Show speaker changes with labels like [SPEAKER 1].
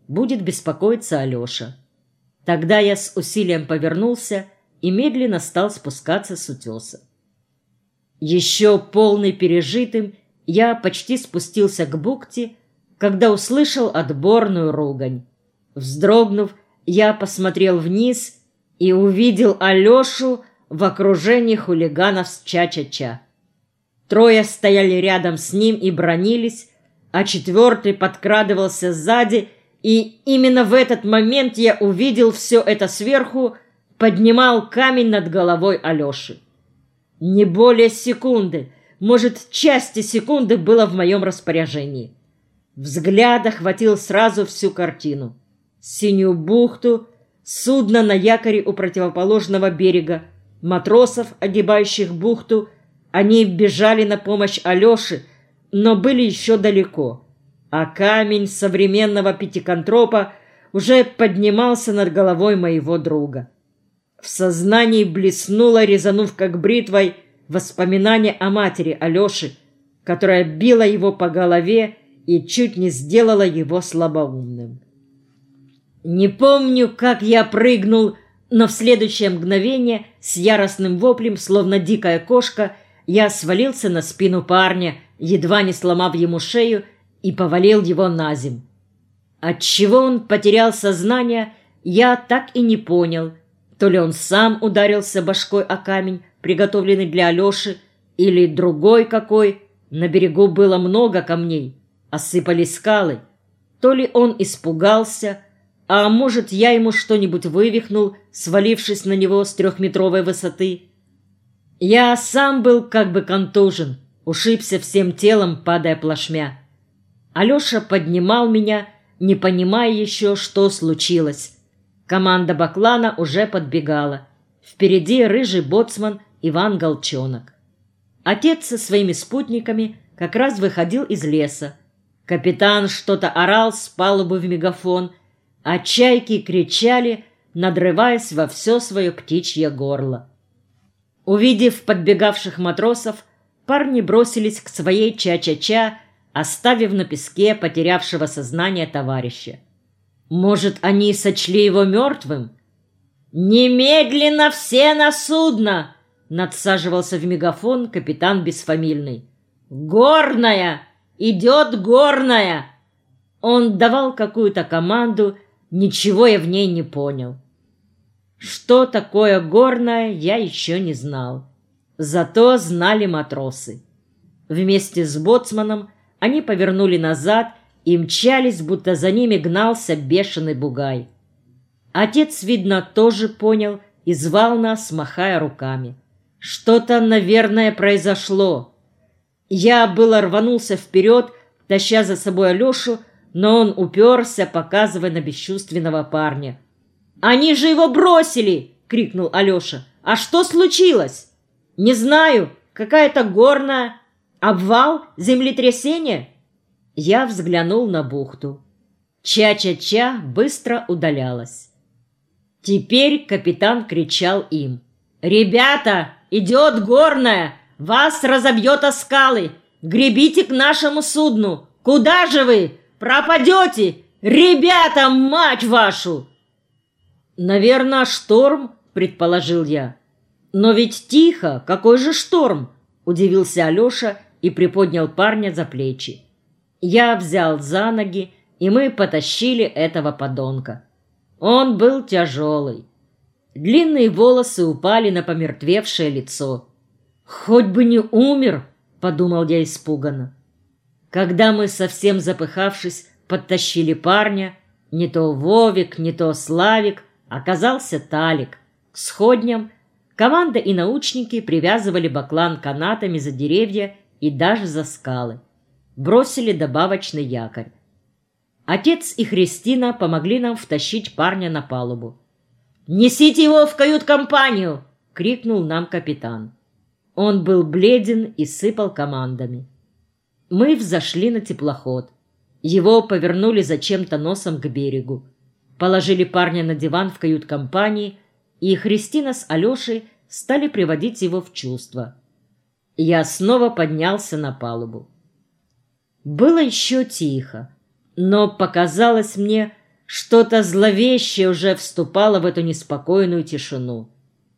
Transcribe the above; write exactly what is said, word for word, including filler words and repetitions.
[SPEAKER 1] будет беспокоиться Алеша. Тогда я с усилием повернулся и медленно стал спускаться с утеса. Еще полный пережитым, я почти спустился к бухте, когда услышал отборную ругань. Вздрогнув, я посмотрел вниз и увидел Алешу в окружении хулиганов с Ча-Ча-Ча. Трое стояли рядом с ним и бранились, а четвертый подкрадывался сзади, и именно в этот момент я увидел все это сверху, поднимал камень над головой Алеши. Не более секунды, может, части секунды было в моем распоряжении. Взгляд охватил сразу всю картину. Синюю бухту, судно на якоре у противоположного берега, матросов, огибающих бухту. Они бежали на помощь Алёше, но были еще далеко, а камень современного пятиконтропа уже поднимался над головой моего друга. В сознании блеснуло, резанув как бритвой, воспоминание о матери Алёши, которая била его по голове и чуть не сделала его слабоумным. Не помню, как я прыгнул, но в следующее мгновение с яростным воплем, словно дикая кошка, я свалился на спину парня, едва не сломав ему шею, и повалил его на земь. Отчего он потерял сознание, я так и не понял. То ли он сам ударился башкой о камень, приготовленный для Алёши, или другой какой. На берегу было много камней, осыпались скалы. То ли он испугался, а может, я ему что-нибудь вывихнул, свалившись на него с трехметровой высоты. Я сам был как бы контужен, ушибся всем телом, падая плашмя. Алеша поднимал меня, не понимая еще, что случилось. Команда баклана уже подбегала. Впереди рыжий боцман Иван Голчонок. Отец со своими спутниками как раз выходил из леса. Капитан что-то орал с палубы в мегафон, а чайки кричали, надрываясь во все свое птичье горло. Увидев подбегавших матросов, парни бросились к своей Ча-Ча-Ча, оставив на песке потерявшего сознание товарища. Может, они сочли его мертвым? «Немедленно все на судно!» — надсаживался в мегафон капитан Бесфамильный. «Горная! Идет горная!» Он давал какую-то команду, ничего я в ней не понял. Что такое горная, я еще не знал. Зато знали матросы. Вместе с боцманом они повернули назад и мчались, будто за ними гнался бешеный бугай. Отец, видно, тоже понял и звал нас, махая руками. Что-то, наверное, произошло. Я было рванулся вперед, таща за собой Алешу, но он уперся, показывая на бесчувственного парня. «Они же его бросили!» — крикнул Алеша. «А что случилось?» «Не знаю. Какая-то горная. Обвал? Землетрясение?» Я взглянул на бухту. Ча-Ча-Ча быстро удалялась. Теперь капитан кричал им. «Ребята, идет горная! Вас разобьет о скалы! Гребите к нашему судну! Куда же вы? Пропадете! Ребята, мать вашу!» «Наверное, шторм», — предположил я. «Но ведь тихо, какой же шторм?» — удивился Алеша и приподнял парня за плечи. Я взял за ноги, и мы потащили этого подонка. Он был тяжелый. Длинные волосы упали на помертвевшее лицо. «Хоть бы не умер», — подумал я испуганно. Когда мы, совсем запыхавшись, подтащили парня, не то Вовик, не то Славик, оказался Талик. К сходням команда и научники привязывали баклан канатами за деревья и даже за скалы. Бросили добавочный якорь. Отец и Христина помогли нам втащить парня на палубу. «Несите его в кают-компанию!» — крикнул нам капитан. Он был бледен и сыпал командами. Мы взошли на теплоход. Его повернули зачем-то носом к берегу. Положили парня на диван в кают-компании, и Христина с Алешей стали приводить его в чувство. Я снова поднялся на палубу. Было еще тихо, но показалось мне, Что-то зловещее уже вступало в эту неспокойную тишину.